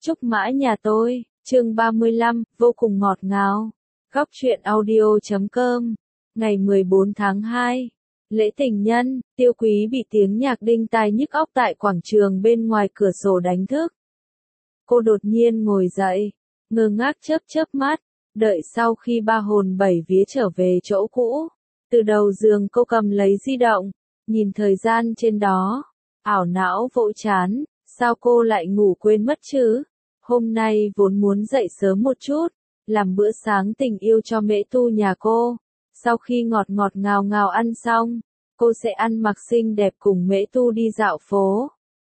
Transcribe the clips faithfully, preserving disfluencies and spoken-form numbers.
Trúc Mã Nhà Tôi, chương ba mươi lăm, vô cùng ngọt ngào. Góc truyện audio chấm com, ngày mười bốn tháng hai, lễ tình nhân, Tiêu Quý bị tiếng nhạc đinh tai nhức óc tại quảng trường bên ngoài cửa sổ đánh thức. Cô đột nhiên ngồi dậy, ngơ ngác chớp chớp mắt, đợi sau khi ba hồn bảy vía trở về chỗ cũ. Từ đầu giường cô cầm lấy di động, nhìn thời gian trên đó, ảo não vỗ chán, sao cô lại ngủ quên mất chứ? Hôm nay vốn muốn dậy sớm một chút, làm bữa sáng tình yêu cho mễ tu nhà cô. Sau khi ngọt ngọt ngào ngào ăn xong, cô sẽ ăn mặc xinh đẹp cùng mễ tu đi dạo phố.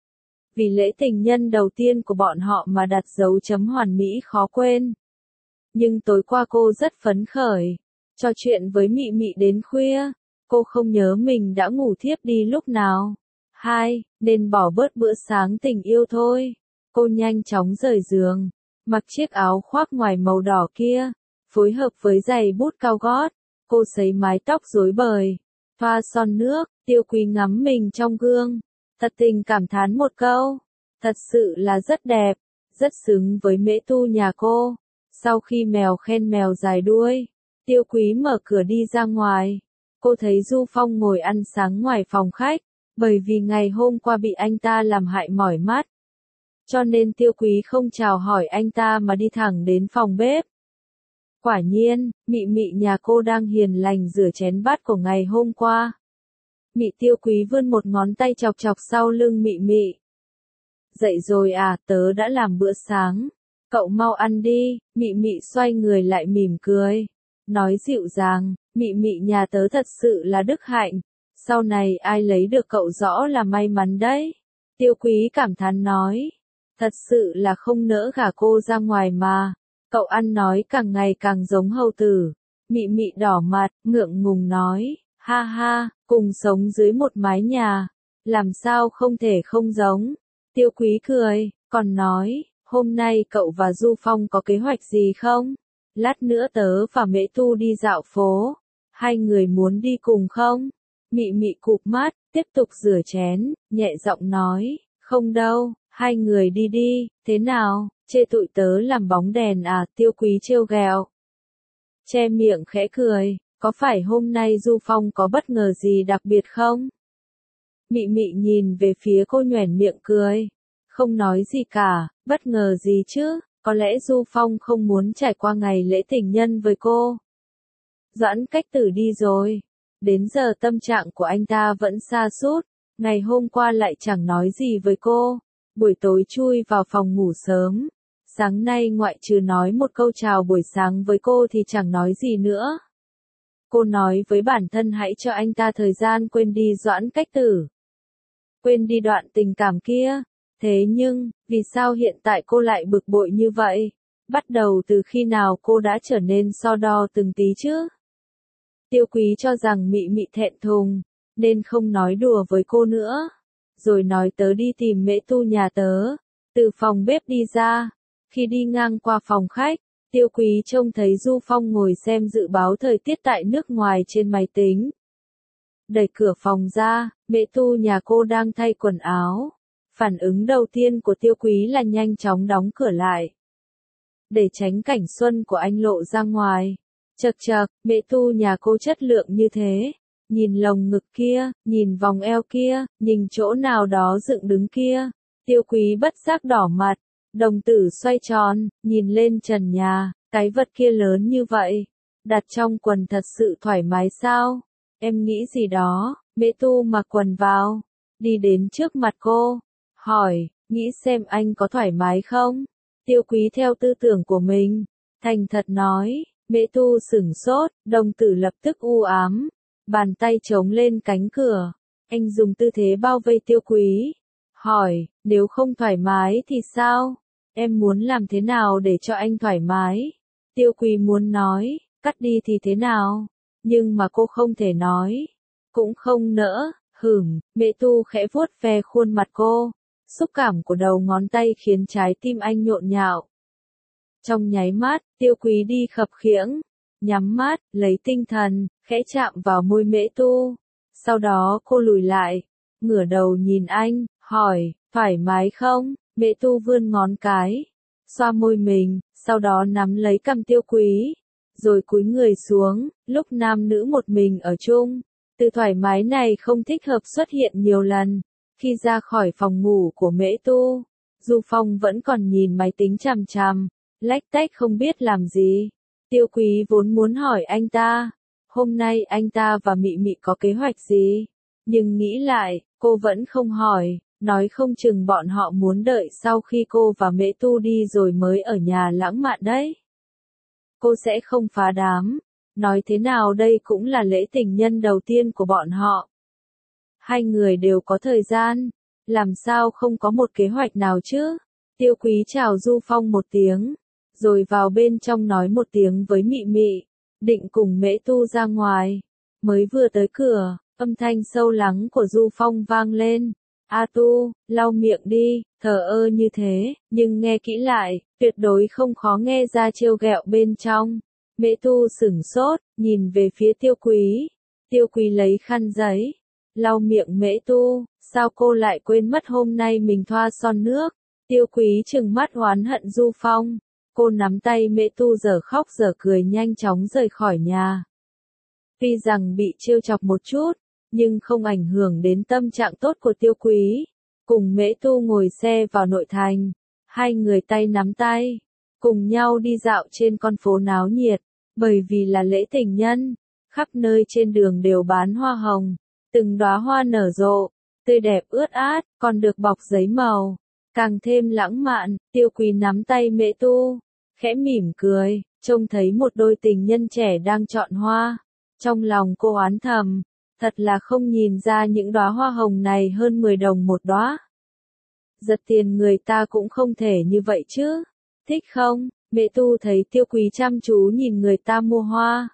Vì lễ tình nhân đầu tiên của bọn họ mà đặt dấu chấm hoàn mỹ khó quên. Nhưng tối qua cô rất phấn khởi, trò chuyện với Mị Mị đến khuya, cô không nhớ mình đã ngủ thiếp đi lúc nào. Hai, nên bỏ bớt bữa sáng tình yêu thôi. Cô nhanh chóng rời giường, mặc chiếc áo khoác ngoài màu đỏ kia, phối hợp với giày bút cao gót. Cô sấy mái tóc rối bời, thoa son nước. Tiêu Quý ngắm mình trong gương, thật tình cảm thán một câu, thật sự là rất đẹp, rất xứng với mễ tu nhà cô. Sau khi mèo khen mèo dài đuôi, Tiêu Quý mở cửa đi ra ngoài. Cô thấy Du Phong ngồi ăn sáng ngoài phòng khách, bởi vì ngày hôm qua bị anh ta làm hại mỏi mắt. Cho nên Tiêu Quý không chào hỏi anh ta mà đi thẳng đến phòng bếp. Quả nhiên, Mị Mị nhà cô đang hiền lành rửa chén bát của ngày hôm qua. Mị Tiêu Quý vươn một ngón tay chọc chọc sau lưng Mị Mị. Dậy rồi à, tớ đã làm bữa sáng. Cậu mau ăn đi. Mị Mị xoay người lại mỉm cười, nói dịu dàng, Mị Mị nhà tớ thật sự là đức hạnh. Sau này ai lấy được cậu rõ là may mắn đấy. Tiêu Quý cảm thán nói. Thật sự là không nỡ gả cô ra ngoài mà. Cậu ăn nói càng ngày càng giống hầu tử. Mị Mị đỏ mặt, ngượng ngùng nói. Ha ha, cùng sống dưới một mái nhà, làm sao không thể không giống. Tiêu Quý cười, còn nói, hôm nay cậu và Du Phong có kế hoạch gì không? Lát nữa tớ và mễ tu đi dạo phố. Hai người muốn đi cùng không? Mị Mị cụp mắt, tiếp tục rửa chén, nhẹ giọng nói, không đâu, hai người đi đi, thế nào, chê tụi tớ làm bóng đèn à? Tiêu Quý trêu ghẹo. Che miệng khẽ cười, có phải hôm nay Du Phong có bất ngờ gì đặc biệt không? Mị Mị nhìn về phía cô nhoẻn miệng cười, không nói gì cả, bất ngờ gì chứ, có lẽ Du Phong không muốn trải qua ngày lễ tình nhân với cô. Doãn Cách Tử đi rồi. Đến giờ tâm trạng của anh ta vẫn sa sút, ngày hôm qua lại chẳng nói gì với cô, buổi tối chui vào phòng ngủ sớm, sáng nay ngoại trừ nói một câu chào buổi sáng với cô thì chẳng nói gì nữa. Cô nói với bản thân hãy cho anh ta thời gian quên đi Doãn Cách Tử, quên đi đoạn tình cảm kia. Thế nhưng, vì sao hiện tại cô lại bực bội như vậy? Bắt đầu từ khi nào cô đã trở nên so đo từng tí chứ? Tiêu Quý cho rằng Mị Mị thẹn thùng, nên không nói đùa với cô nữa. Rồi nói tớ đi tìm mễ tu nhà tớ. Từ phòng bếp đi ra, khi đi ngang qua phòng khách, Tiêu Quý trông thấy Du Phong ngồi xem dự báo thời tiết tại nước ngoài trên máy tính. Đẩy cửa phòng ra, mễ tu nhà cô đang thay quần áo. Phản ứng đầu tiên của Tiêu Quý là nhanh chóng đóng cửa lại, để tránh cảnh xuân của anh lộ ra ngoài. Chậc chậc, mễ tu nhà cô chất lượng như thế. Nhìn lồng ngực kia, nhìn vòng eo kia, nhìn chỗ nào đó dựng đứng kia. Tiêu Quý bất giác đỏ mặt, đồng tử xoay tròn, nhìn lên trần nhà, cái vật kia lớn như vậy. Đặt trong quần thật sự thoải mái sao? Em nghĩ gì đó? Mễ tu mặc quần vào, đi đến trước mặt cô, hỏi, nghĩ xem anh có thoải mái không? Tiêu Quý theo tư tưởng của mình, thành thật nói. Mễ tu sửng sốt, đồng tử lập tức u ám, bàn tay chống lên cánh cửa. Anh dùng tư thế bao vây Tiêu Quý, hỏi, nếu không thoải mái thì sao? Em muốn làm thế nào để cho anh thoải mái? Tiêu Quý muốn nói, cắt đi thì thế nào? Nhưng mà cô không thể nói, cũng không nỡ, hửm. Mễ tu khẽ vuốt ve khuôn mặt cô, xúc cảm của đầu ngón tay khiến trái tim anh nhộn nhạo. Trong nháy mắt, Tiêu Quý đi khập khiễng, nhắm mắt, lấy tinh thần, khẽ chạm vào môi mễ tu. Sau đó cô lùi lại, ngửa đầu nhìn anh, hỏi, thoải mái không? Mễ tu vươn ngón cái, xoa môi mình, sau đó nắm lấy cằm Tiêu Quý, rồi cúi người xuống, lúc nam nữ một mình ở chung. Từ thoải mái này không thích hợp xuất hiện nhiều lần. Khi ra khỏi phòng ngủ của Mễ Tu, Du Phong vẫn còn nhìn máy tính chằm chằm, lách tách không biết làm gì. Tiêu Quý vốn muốn hỏi anh ta, hôm nay anh ta và Mị Mị có kế hoạch gì? Nhưng nghĩ lại, cô vẫn không hỏi, nói không chừng bọn họ muốn đợi sau khi cô và Mễ Tu đi rồi mới ở nhà lãng mạn đấy. Cô sẽ không phá đám. Nói thế nào đây cũng là lễ tình nhân đầu tiên của bọn họ. Hai người đều có thời gian, làm sao không có một kế hoạch nào chứ? Tiêu Quý chào Du Phong một tiếng, rồi vào bên trong nói một tiếng với Mị Mị, định cùng Mễ Tu ra ngoài. Mới vừa tới cửa, âm thanh sâu lắng của Du Phong vang lên. A Tu, lau miệng đi, thờ ơ như thế, nhưng nghe kỹ lại, tuyệt đối không khó nghe ra trêu ghẹo bên trong. Mễ Tu sửng sốt, nhìn về phía Tiêu Quý. Tiêu Quý lấy khăn giấy, lau miệng Mễ Tu, sao cô lại quên mất hôm nay mình thoa son nước? Tiêu Quý trừng mắt oán hận Du Phong. Cô nắm tay Mễ Tu giờ khóc giờ cười nhanh chóng rời khỏi nhà. Tuy rằng bị trêu chọc một chút, nhưng không ảnh hưởng đến tâm trạng tốt của Tiêu Quý. Cùng Mễ Tu ngồi xe vào nội thành, hai người tay nắm tay, cùng nhau đi dạo trên con phố náo nhiệt. Bởi vì là lễ tình nhân, khắp nơi trên đường đều bán hoa hồng, từng đóa hoa nở rộ, tươi đẹp ướt át, còn được bọc giấy màu, càng thêm lãng mạn. Tiêu Quý nắm tay Mễ Tu, khẽ mỉm cười, trông thấy một đôi tình nhân trẻ đang chọn hoa. Trong lòng cô oán thầm, thật là không nhìn ra những đóa hoa hồng này hơn mười đồng một đóa. Giật tiền người ta cũng không thể như vậy chứ, thích không? Mễ Tu thấy Tiêu Quý chăm chú nhìn người ta mua hoa.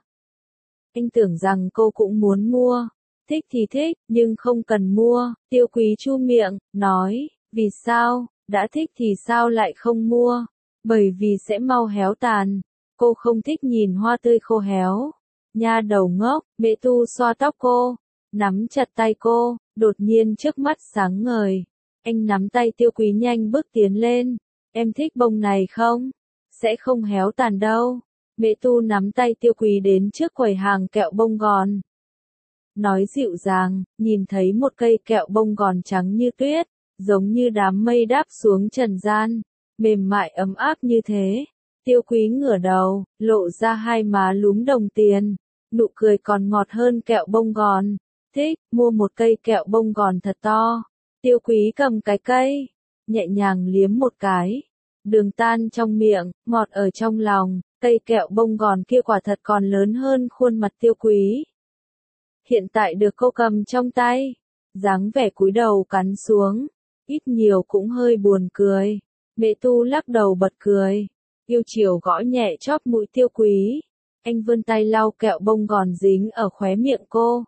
Anh tưởng rằng cô cũng muốn mua. Thích thì thích, nhưng không cần mua. Tiêu Quý chu miệng, nói, vì sao, đã thích thì sao lại không mua? Bởi vì sẽ mau héo tàn. Cô không thích nhìn hoa tươi khô héo. Nha đầu ngốc, Mễ Tu xoa tóc cô, nắm chặt tay cô, đột nhiên trước mắt sáng ngời. Anh nắm tay Tiêu Quý nhanh bước tiến lên. Em thích bông này không? Sẽ không héo tàn đâu. Mễ Tu nắm tay Tiêu Quý đến trước quầy hàng kẹo bông gòn. Nói dịu dàng, nhìn thấy một cây kẹo bông gòn trắng như tuyết, giống như đám mây đáp xuống trần gian, mềm mại ấm áp như thế. Tiêu Quý ngửa đầu, lộ ra hai má lúm đồng tiền, nụ cười còn ngọt hơn kẹo bông gòn. Thích, mua một cây kẹo bông gòn thật to. Tiêu Quý cầm cái cây, nhẹ nhàng liếm một cái. Đường tan trong miệng, ngọt ở trong lòng, cây kẹo bông gòn kia quả thật còn lớn hơn khuôn mặt Tiêu Quý. Hiện tại được cô cầm trong tay, dáng vẻ cúi đầu cắn xuống, ít nhiều cũng hơi buồn cười. Mễ Tu lắc đầu bật cười, yêu chiều gõ nhẹ chóp mũi Tiêu Quý. Anh vươn tay lau kẹo bông gòn dính ở khóe miệng cô.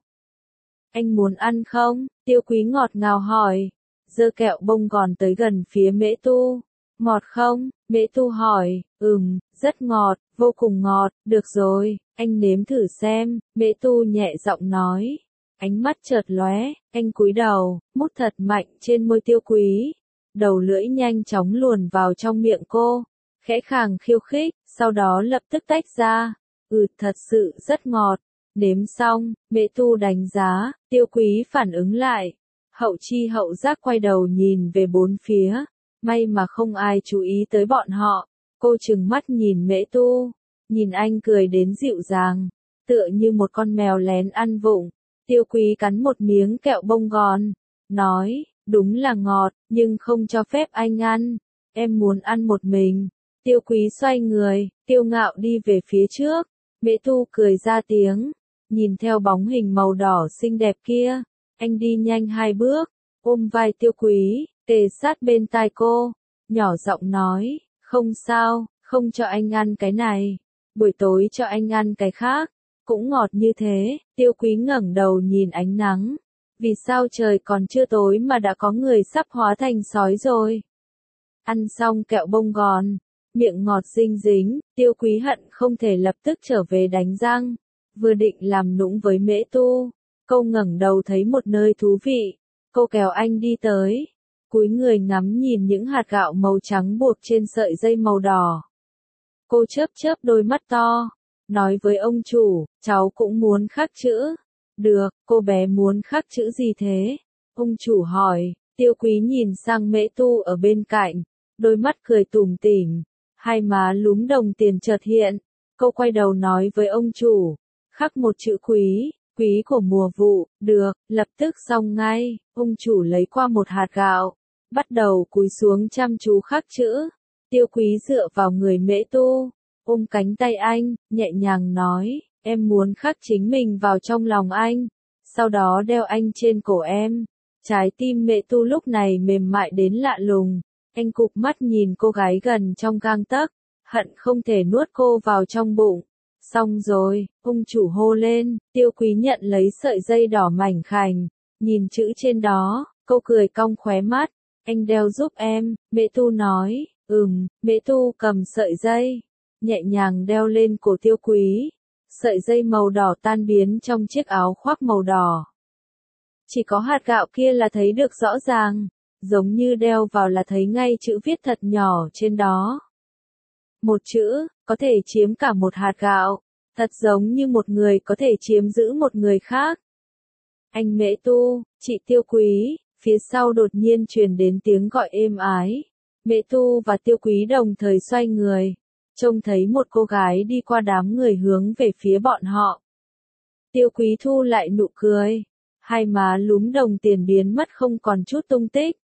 Anh muốn ăn không? Tiêu Quý ngọt ngào hỏi, giơ kẹo bông gòn tới gần phía Mễ Tu. Ngọt không? Mễ Tu hỏi. Ừm, rất ngọt, vô cùng ngọt. Được rồi, anh nếm thử xem. Mễ Tu nhẹ giọng nói. Ánh mắt chợt lóe, anh cúi đầu, mút thật mạnh trên môi Tiêu Quý. Đầu lưỡi nhanh chóng luồn vào trong miệng cô, khẽ khàng khiêu khích, sau đó lập tức tách ra. Ừ, thật sự rất ngọt. Nếm xong, Mễ Tu đánh giá, Tiêu Quý phản ứng lại. Hậu chi hậu giác quay đầu nhìn về bốn phía. May mà không ai chú ý tới bọn họ. Cô trừng mắt nhìn Mễ Tu, nhìn anh cười đến dịu dàng, tựa như một con mèo lén ăn vụng. Tiêu Quý cắn một miếng kẹo bông gòn, nói, đúng là ngọt, nhưng không cho phép anh ăn. Em muốn ăn một mình. Tiêu Quý xoay người, kiêu ngạo đi về phía trước. Mễ Tu cười ra tiếng, nhìn theo bóng hình màu đỏ xinh đẹp kia. Anh đi nhanh hai bước, ôm vai Tiêu Quý, kề sát bên tai cô, nhỏ giọng nói, không sao, không cho anh ăn cái này, buổi tối cho anh ăn cái khác, cũng ngọt như thế. Tiêu Quý ngẩng đầu nhìn ánh nắng, vì sao trời còn chưa tối mà đã có người sắp hóa thành sói rồi. Ăn xong kẹo bông gòn, miệng ngọt dinh dính, Tiêu Quý hận không thể lập tức trở về đánh răng, vừa định làm nũng với Mễ Tu, cô ngẩng đầu thấy một nơi thú vị, cô kéo anh đi tới. cúi người ngắm nhìn những hạt gạo màu trắng buộc trên sợi dây màu đỏ. Cô chớp chớp đôi mắt to, nói với ông chủ, cháu cũng muốn khắc chữ. Được, cô bé muốn khắc chữ gì thế? Ông chủ hỏi. Tiêu Quý nhìn sang Mễ Tu ở bên cạnh, đôi mắt cười tủm tỉm, hai má lúm đồng tiền chợt hiện. Cô quay đầu nói với ông chủ, khắc một chữ quý, quý của mùa vụ. Được, lập tức xong ngay. Ông chủ lấy qua một hạt gạo, bắt đầu cúi xuống chăm chú khắc chữ. Tiêu Quý dựa vào người Mễ Tu, ôm cánh tay anh, nhẹ nhàng nói, em muốn khắc chính mình vào trong lòng anh, sau đó đeo anh trên cổ em. Trái tim Mễ Tu lúc này mềm mại đến lạ lùng, anh cụp mắt nhìn cô gái gần trong gang tấc, hận không thể nuốt cô vào trong bụng. Xong rồi, ông chủ hô lên. Tiêu Quý nhận lấy sợi dây đỏ mảnh khảnh, nhìn chữ trên đó, cô cười cong khóe mắt, anh đeo giúp em. Mễ Tu nói, ừm. Mễ Tu cầm sợi dây, nhẹ nhàng đeo lên cổ Tiêu Quý. Sợi dây màu đỏ tan biến trong chiếc áo khoác màu đỏ. Chỉ có hạt gạo kia là thấy được rõ ràng, giống như đeo vào là thấy ngay chữ viết thật nhỏ trên đó. Một chữ, có thể chiếm cả một hạt gạo, thật giống như một người có thể chiếm giữ một người khác. Anh Mễ Tu, chị Tiêu Quý, phía sau đột nhiên truyền đến tiếng gọi êm ái. Mễ Tu và Tiêu Quý đồng thời xoay người, trông thấy một cô gái đi qua đám người hướng về phía bọn họ. Tiêu Quý thu lại nụ cười, hai má lúm đồng tiền biến mất không còn chút tung tích.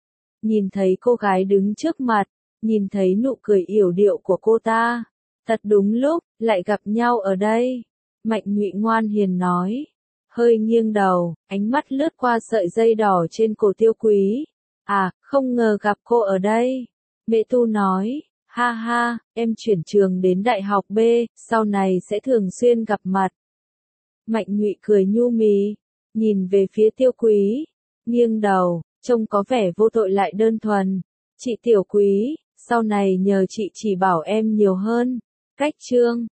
Nhìn thấy cô gái đứng trước mặt, nhìn thấy nụ cười yểu điệu của cô ta, thật đúng lúc, lại gặp nhau ở đây. Mạnh Nhụy ngoan hiền nói, hơi nghiêng đầu, ánh mắt lướt qua sợi dây đỏ trên cổ Tiêu Quý. À, không ngờ gặp cô ở đây. Mễ Tu nói, ha ha, em chuyển trường đến Đại học B, sau này sẽ thường xuyên gặp mặt. Mạnh Nhụy cười nhu mì, nhìn về phía Tiêu Quý, nghiêng đầu, trông có vẻ vô tội lại đơn thuần. Chị Tiểu Quý, sau này nhờ chị chỉ bảo em nhiều hơn. Cách chương